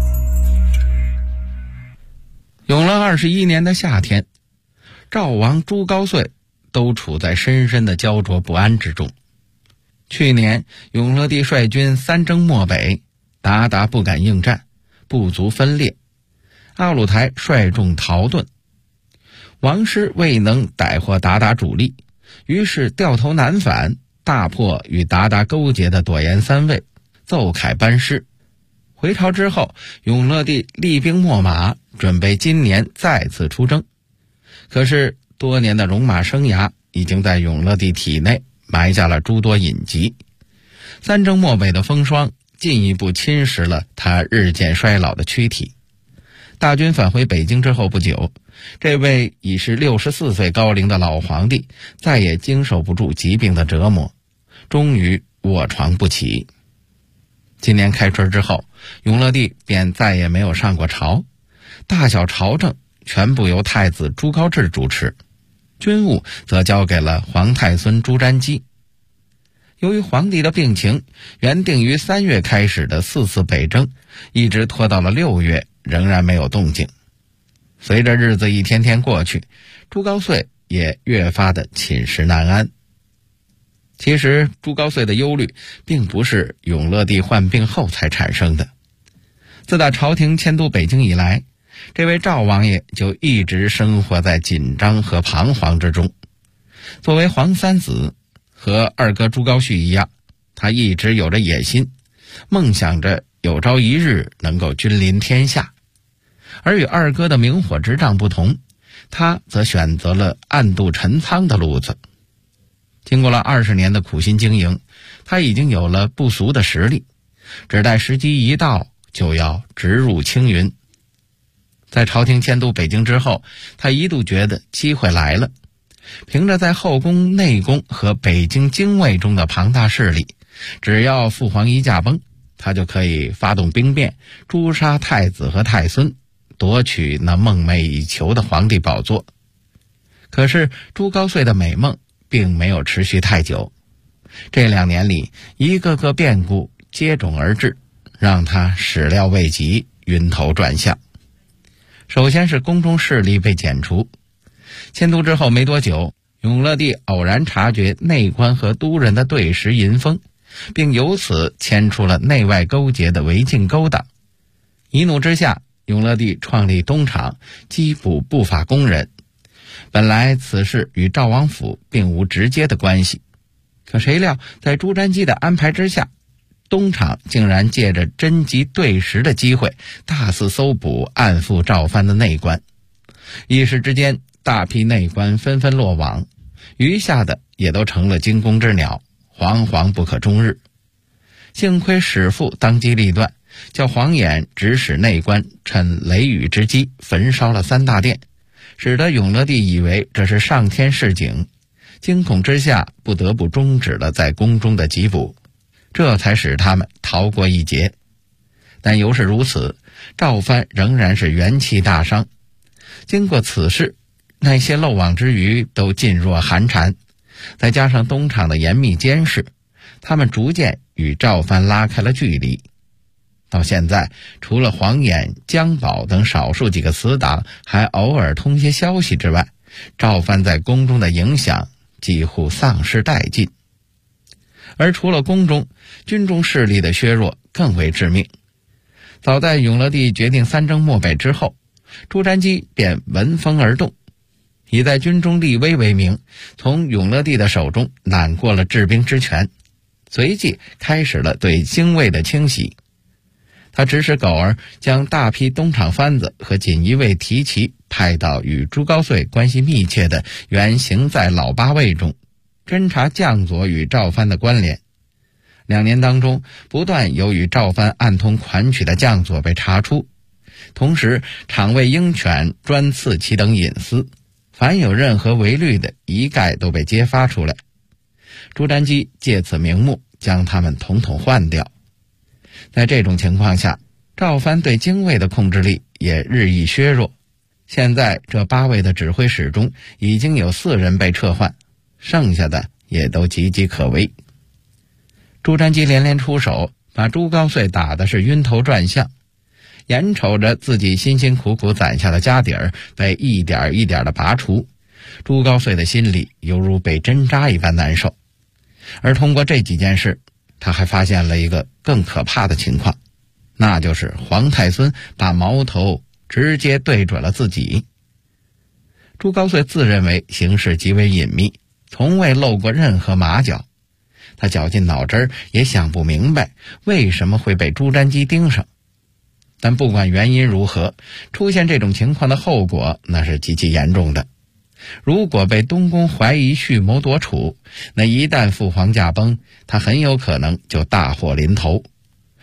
永乐21年的夏天，赵王朱高燧都处在深深的焦灼不安之中。去年永乐帝率军3征漠北，鞑靼不敢应战，部族分裂，阿鲁台率众逃遁。王师未能逮获鞑靼主力，于是掉头南返，大破与鞑靼勾结的朵颜3卫，奏凯班师。回朝之后，永乐帝厉兵秣马，准备今年再次出征。可是多年的戎马生涯已经在永乐帝体内埋下了诸多隐疾，3征漠北的风霜进一步侵蚀了他日渐衰老的躯体。大军返回北京之后不久，这位已是64岁高龄的老皇帝再也经受不住疾病的折磨，终于卧床不起。今年开春之后，永乐帝便再也没有上过朝，大小朝政全部由太子朱高炽主持，军务则交给了皇太孙朱瞻基。由于皇帝的病情，原定于3月开始的4次北征，一直拖到了6月，仍然没有动静。随着日子一天天过去，朱高燧也越发的寝食难安。其实朱高燧的忧虑并不是永乐帝患病后才产生的，自打朝廷迁都北京以来，这位赵王爷就一直生活在紧张和彷徨之中。作为皇三子，和二哥朱高煦一样，他一直有着野心，梦想着有朝一日能够君临天下。而与二哥的明火执仗不同，他则选择了暗度陈仓的路子。经过了20年的苦心经营，他已经有了不俗的实力，只待时机一到，就要直入青云。在朝廷迁都北京之后，他一度觉得机会来了，凭着在后宫、内宫和北京京卫中的庞大势力，只要父皇一驾崩，他就可以发动兵变，诛杀太子和太孙，夺取那梦寐以求的皇帝宝座。可是朱高燧的美梦并没有持续太久，这2年里，一个个变故接踵而至，让他始料未及，晕头转向。首先是宫中势力被剪除。迁都之后没多久，永乐帝偶然察觉内官和都人的对食淫风，并由此牵出了内外勾结的违禁勾当。一怒之下，永乐帝创立东厂，缉捕不法工人。本来此事与赵王府并无直接的关系，可谁料在朱瞻基的安排之下，东厂竟然借着征集对食的机会，大肆搜捕暗附赵藩的内官。一时之间，大批内官纷纷落网，余下的也都成了惊弓之鸟，惶惶不可终日。幸亏史父当机立断，叫黄衍指使内官趁雷雨之机焚烧了3大殿，使得永乐帝以为这是上天示警，惊恐之下不得不终止了在宫中的缉捕，这才使他们逃过一劫。但犹是如此，赵藩仍然是元气大伤。经过此事，那些漏网之鱼都噤若寒蝉，再加上东厂的严密监视，他们逐渐与赵藩拉开了距离。到现在，除了黄衍、姜宝等少数几个死党还偶尔通些消息之外，赵藩在宫中的影响几乎丧失殆尽。而除了宫中，军中势力的削弱更为致命。早在永乐帝决定3征漠北之后，朱瞻基便闻风而动，以在军中立威为名，从永乐帝的手中揽过了治兵之权，随即开始了对京卫的清洗。他指使狗儿将大批东厂番子和锦衣卫提骑派到与朱高燧关系密切的原行在老八卫中，侦查将佐与赵藩的关联。2年当中，不断有与赵藩暗通款曲的将佐被查出，同时厂卫鹰犬专刺其等隐私，凡有任何违律的，一概都被揭发出来。朱瞻基借此名目将他们统统换掉。在这种情况下，赵藩对京卫的控制力也日益削弱。现在这8位的指挥使中，已经有4人被撤换，剩下的也都岌岌可危。朱瞻基连连出手，把朱高燧打的是晕头转向，眼瞅着自己辛辛苦苦攒下的家底儿被一点一点的拔除，朱高燧的心里犹如被针扎一般难受。而通过这几件事，他还发现了一个更可怕的情况，那就是皇太孙把矛头直接对准了自己。朱高燧自认为行事极为隐秘，从未露过任何马脚，他绞尽脑汁也想不明白为什么会被朱瞻基盯上。但不管原因如何，出现这种情况的后果那是极其严重的。如果被东宫怀疑蓄谋夺储，那一旦父皇驾崩，他很有可能就大祸临头。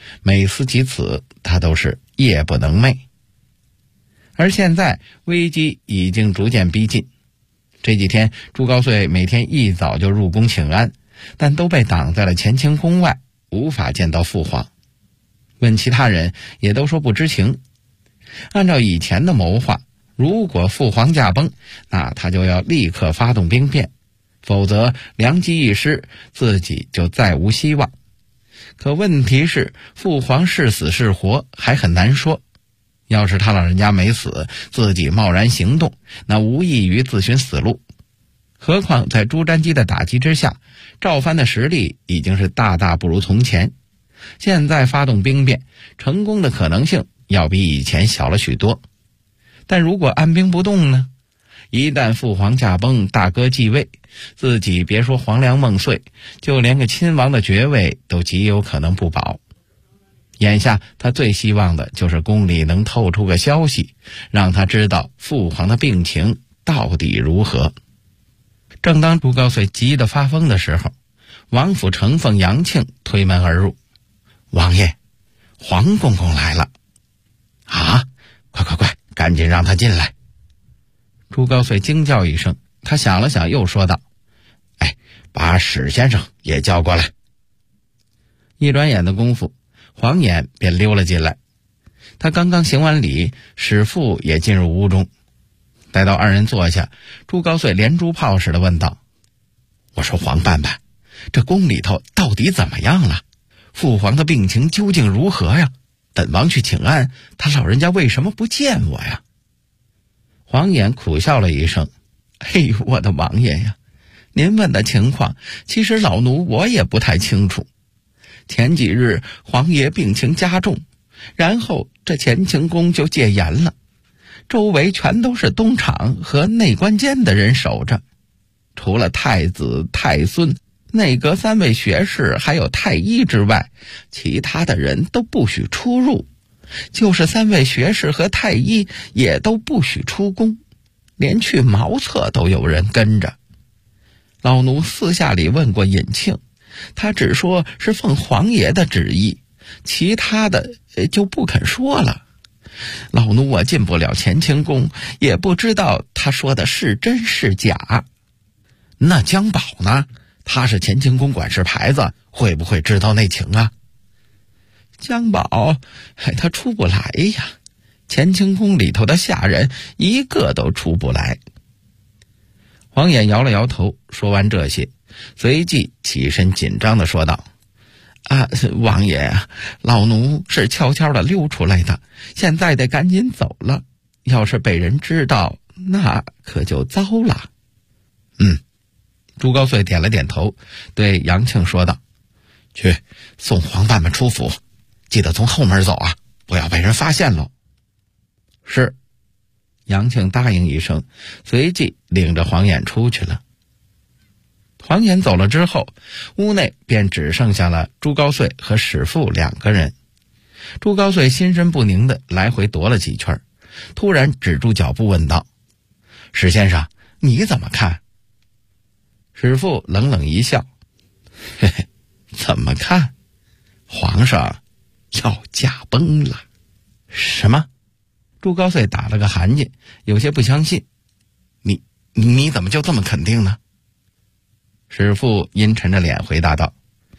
每思及此，他都是夜不能寐。而现在危机已经逐渐逼近，这几天朱高燧每天一早就入宫请安，但都被挡在了乾清宫外，无法见到父皇。问其他人也都说不知情。按照以前的谋划，如果父皇驾崩，那他就要立刻发动兵变，否则良机一失，自己就再无希望。可问题是，父皇是死是活还很难说。要是他老人家没死，自己贸然行动，那无异于自寻死路。何况在朱瞻基的打击之下，赵藩的实力已经是大大不如从前，现在发动兵变，成功的可能性要比以前小了许多。但如果按兵不动呢？一旦父皇驾崩，大哥继位，自己别说皇粮梦碎，就连个亲王的爵位都极有可能不保。眼下他最希望的就是宫里能透出个消息，让他知道父皇的病情到底如何。正当朱高燧急得发疯的时候，王府承奉杨庆推门而入。王爷，黄公公来了。啊，快，赶紧让他进来。朱高燧惊叫一声，他想了想又说道，把史先生也叫过来。一转眼的功夫，黄衍便溜了进来。他刚刚行完礼，史父也进入屋中。待到二人坐下，朱高燧连珠炮似的问道，我说黄伴伴，这宫里头到底怎么样了？父皇的病情究竟如何呀？本王去请安，他老人家为什么不见我呀？黄衍苦笑了一声，我的王爷呀，您问的情况，其实老奴我也不太清楚。前几日皇爷病情加重，然后这乾清宫就戒严了，周围全都是东厂和内官监的人守着，除了太子、太孙、内阁3位学士还有太医之外，其他的人都不许出入，就是3位学士和太医也都不许出宫，连去茅厕都有人跟着。老奴私下里问过尹庆，他只说是奉皇爷的旨意，其他的就不肯说了。老奴我进不了乾清宫，也不知道他说的是真是假。那江宝呢？他是乾清宫管事牌子，会不会知道内情啊？江宝，他出不来呀，乾清宫里头的下人一个都出不来。黄衍摇了摇头，说完这些，随即起身紧张地说道，王爷，老奴是悄悄地溜出来的，现在得赶紧走了，要是被人知道，那可就糟了。朱高燧点了点头，对杨庆说道，去送黄伴们出府，记得从后门走啊，不要被人发现喽。是。杨庆答应一声，随即领着黄衍出去了。黄衍走了之后，屋内便只剩下了朱高燧和史父2个人。朱高燧心神不宁地来回踱了几圈，突然止住脚步问道，史先生，你怎么看？史父冷冷一笑，怎么看？皇上要驾崩了。什么？朱高燧打了个寒噤，有些不相信。你怎么就这么肯定呢？史父阴沉着脸回答道，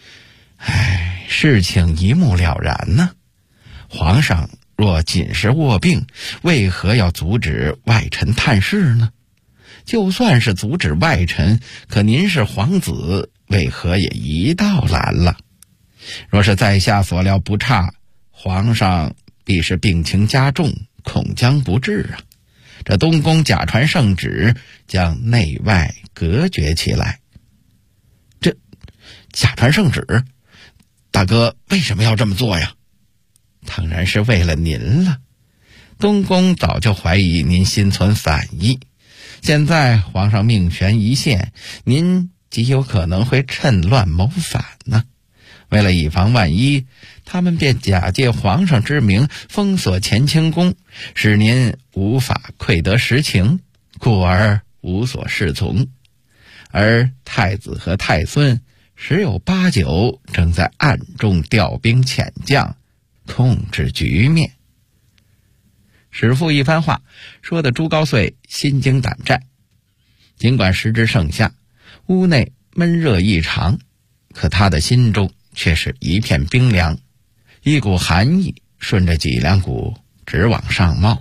事情一目了然呢。皇上若仅是卧病，为何要阻止外臣探视呢？就算是阻止外臣，可您是皇子，为何也一道拦了？若是在下所料不差，皇上必是病情加重，恐将不治啊。这东宫假传圣旨，将内外隔绝起来。这假传圣旨，大哥为什么要这么做呀？当然是为了您了。东宫早就怀疑您心存反意，现在皇上命悬一线，您极有可能会趁乱谋反呢。为了以防万一，他们便假借皇上之名封锁乾清宫，使您无法窥得实情，故而无所适从。而太子和太孙十有八九正在暗中调兵遣将，控制局面。史父一番话说的朱高燧心惊胆战，尽管时值盛夏，屋内闷热异常，可他的心中却是一片冰凉，一股寒意顺着脊梁骨直往上冒。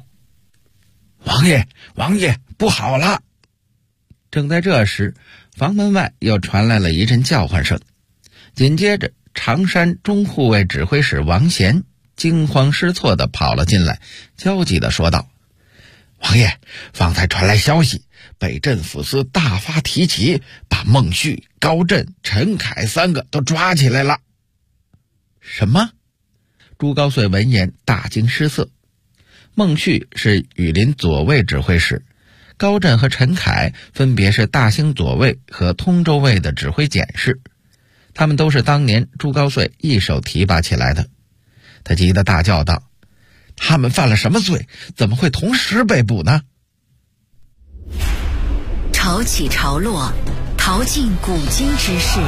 王爷，不好了！正在这时，房门外又传来了一阵叫唤声，紧接着常山中护卫指挥使王贤惊慌失措地跑了进来，焦急地说道：王爷，方才传来消息，北镇抚司大发提旗，把孟旭、高震、陈凯3个都抓起来了。什么？朱高燧闻言大惊失色。孟旭是羽林左卫指挥使，高震和陈凯分别是大兴左卫和通州卫的指挥检事，他们都是当年朱高燧一手提拔起来的。他急得大叫道：他们犯了什么罪？怎么会同时被捕呢？ 潮起潮落，淘尽古今之事，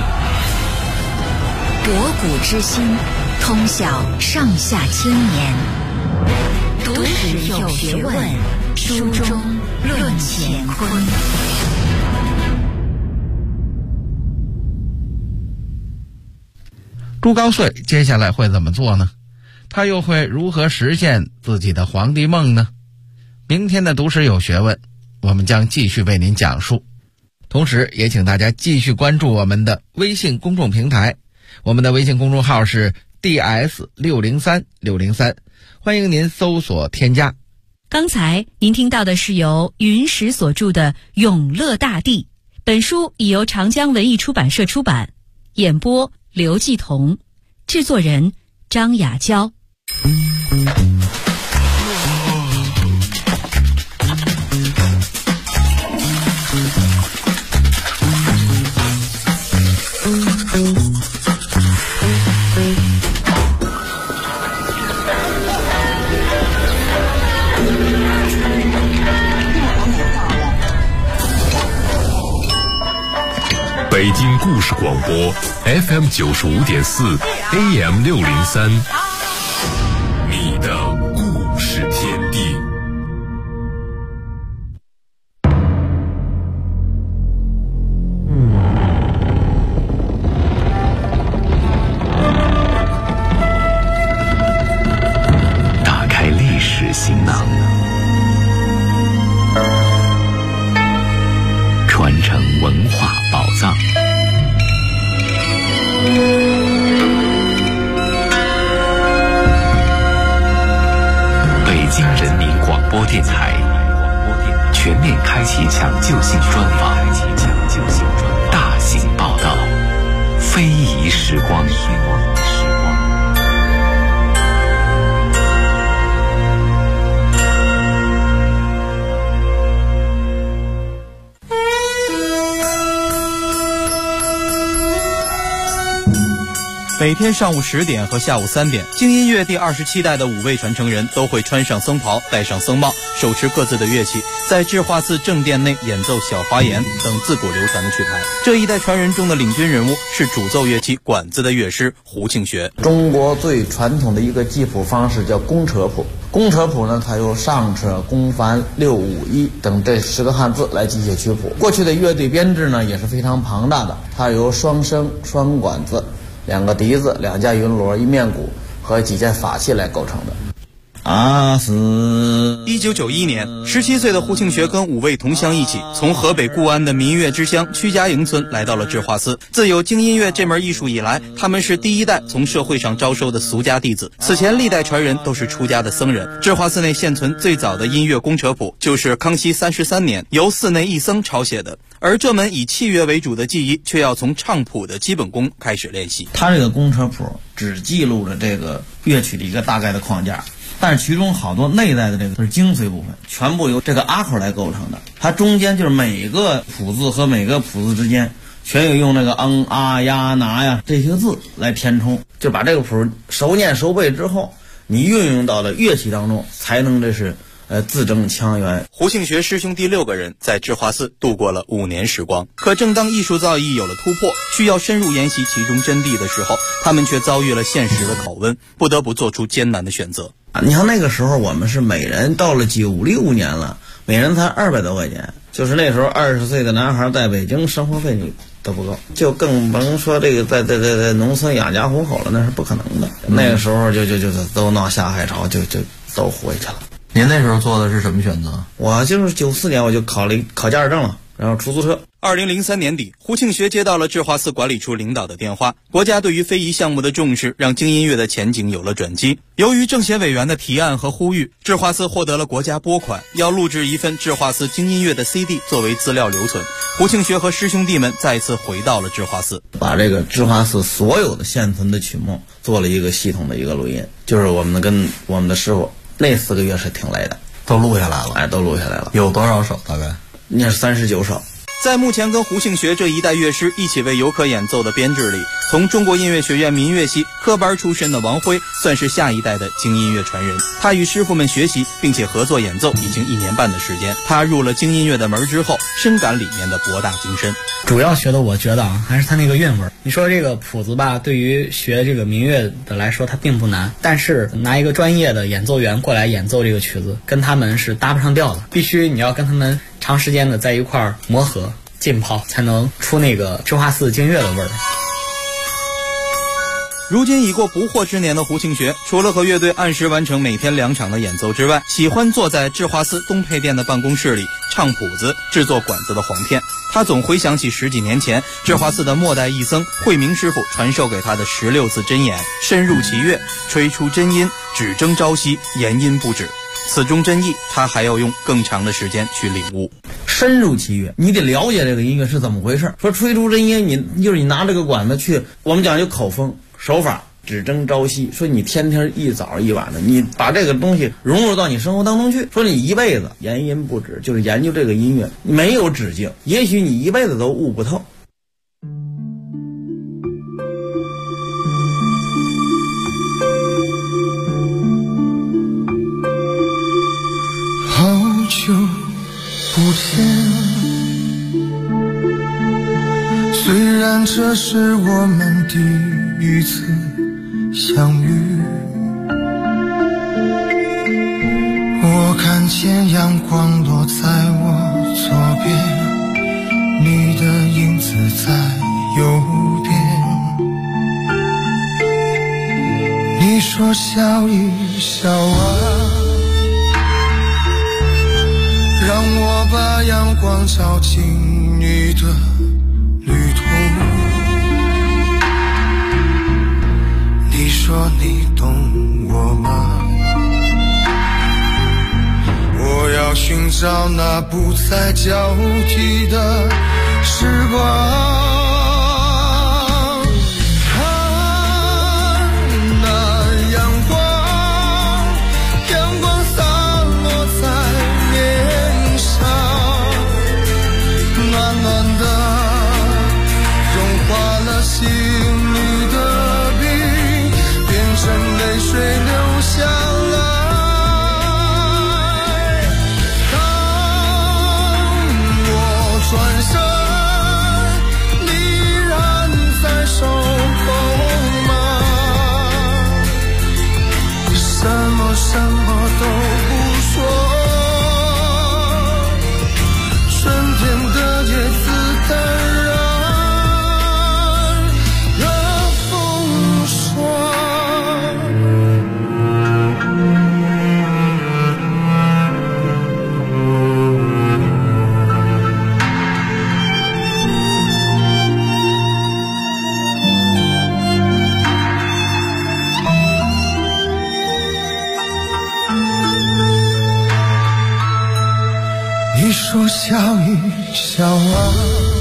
博古之今，通晓上下千年。读史有学问，书中论乾坤。 朱高燧接下来会怎么做呢？他又会如何实现自己的皇帝梦呢？明天的读史有学问，我们将继续为您讲述。同时也请大家继续关注我们的微信公众平台，我们的微信公众号是 DS603603，欢迎您搜索添加。 刚才您听到的是由云石所著的《永乐大帝》，本书已由长江文艺出版社出版，演播刘继彤，制作人张雅娇。 北京故事广播 FM 95.4 AM 603，你的故事天地。 打开历史行囊，传承文化宝藏。北京人民广播电台全面开启抢救性专访，大型报道，非遗时光。 每天上午10点和下午3点，京音乐第27代的5位传承人都会穿上僧袍，戴上僧帽，手持各自的乐器，在智化寺正殿内演奏小华严等自古流传的曲牌。这一代传人中的领军人物是主奏乐器管子的乐师胡庆学。 中国最传统的一个记谱方式叫公车谱。公车谱呢，它由上车、公繁、六五一等这10个汉字来记写曲谱。过去的乐队编制呢也是非常庞大的，它由双笙、双管子、2个笛子、2架云锣、1面鼓和几件法器来构成的。 1991年，17岁的胡庆学跟5位同乡一起，从河北固安的民乐之乡屈家营村来到了智化寺。自有京音乐这门艺术以来，他们是第一代从社会上招收的俗家弟子。此前历代传人都是出家的僧人。智化寺内现存最早的音乐公车谱，就是康熙33年由寺内一僧抄写的。而这门以器乐为主的技艺，却要从唱谱的基本功开始练习。 他这个公车谱只记录了这个乐曲的一个大概的框架，但是其中好多内在的这个是精髓部分，全部由这个阿口来构成的。它中间就是每个谱字和每个谱字之间全有用那个啊呀拿呀这些字来填充，就把这个谱熟念熟背之后，你运用到了乐器当中，才能这是自证腔圆。 胡庆学师兄弟6个人在智化寺度过了5年时光。可正当艺术造诣有了突破，需要深入研习其中真谛的时候，他们却遭遇了现实的拷问，不得不做出艰难的选择。 你像那个时候我们是每人到了96年了，每人才200多块钱，就是那时候20岁的男孩在北京生活费你都不够，就更甭说这个在农村养家糊口了，那是不可能的。那个时候就都闹下海潮，就都回去了。 您那时候做的是什么选择？ 我就是94年我就考驾驶证了，然后出租车。 2003年底，胡庆学接到了智化寺管理处领导的电话，国家对于非遗项目的重视让京音乐的前景有了转机。由于政协委员的提案和呼吁，智化寺获得了国家拨款，要录制一份智化寺京音乐的 CD 作为资料留存。胡庆学和师兄弟们再次回到了智化寺， 把这个智化寺所有的现存的曲目做了一个系统的一个录音，就是我们跟我们的师傅那4个月是挺累的， 都录下来了。 都录下来了。 有多少首？大概那是39首。 在目前跟胡庆学这一代乐师一起为游客演奏的编制里，从中国音乐学院民乐系科班出身的王辉算是下一代的京音乐传人。他与师傅们学习并且合作演奏已经1年半的时间。他入了京音乐的门之后，深感里面的博大精深。 主要学的我觉得还是他那个韵味。你说这个谱子吧，对于学这个民乐的来说它并不难，但是拿一个专业的演奏员过来演奏这个曲子，跟他们是搭不上调的。必须你要跟他们长时间的在一块儿磨合浸泡，才能出那个智化寺京乐的味儿。 如今已过不惑之年的胡庆学，除了和乐队按时完成每天2场的演奏之外，喜欢坐在智化寺东配殿的办公室里唱谱子、制作管子的簧片。他总回想起10几年前智化寺的末代义僧慧明师傅传授给他的16字真言：深入其乐，吹出真音，只争朝夕，言音不止。此中真意，他还要用更长的时间去领悟。 深入其乐，你得了解这个音乐是怎么回事。说吹出真音，你拿这个管子去，我们讲究口风手法，只争朝夕。说你天天一早一晚的，你把这个东西融入到你生活当中去。说你一辈子言音不止，就是研究这个音乐，没有止境，也许你一辈子都悟不透。 好久不见，虽然这是我们第一次相遇，我看见阳光落在我左边，你的影子在右边。你说笑一笑啊，让我把阳光照进你的旅途。你说你懂我吗？我要寻找那不再交替的时光。心里的冰变成泪水流下来，当我转身，你仍在守候吗？什么都不说，春天的叶子淡然。你说笑一笑啊，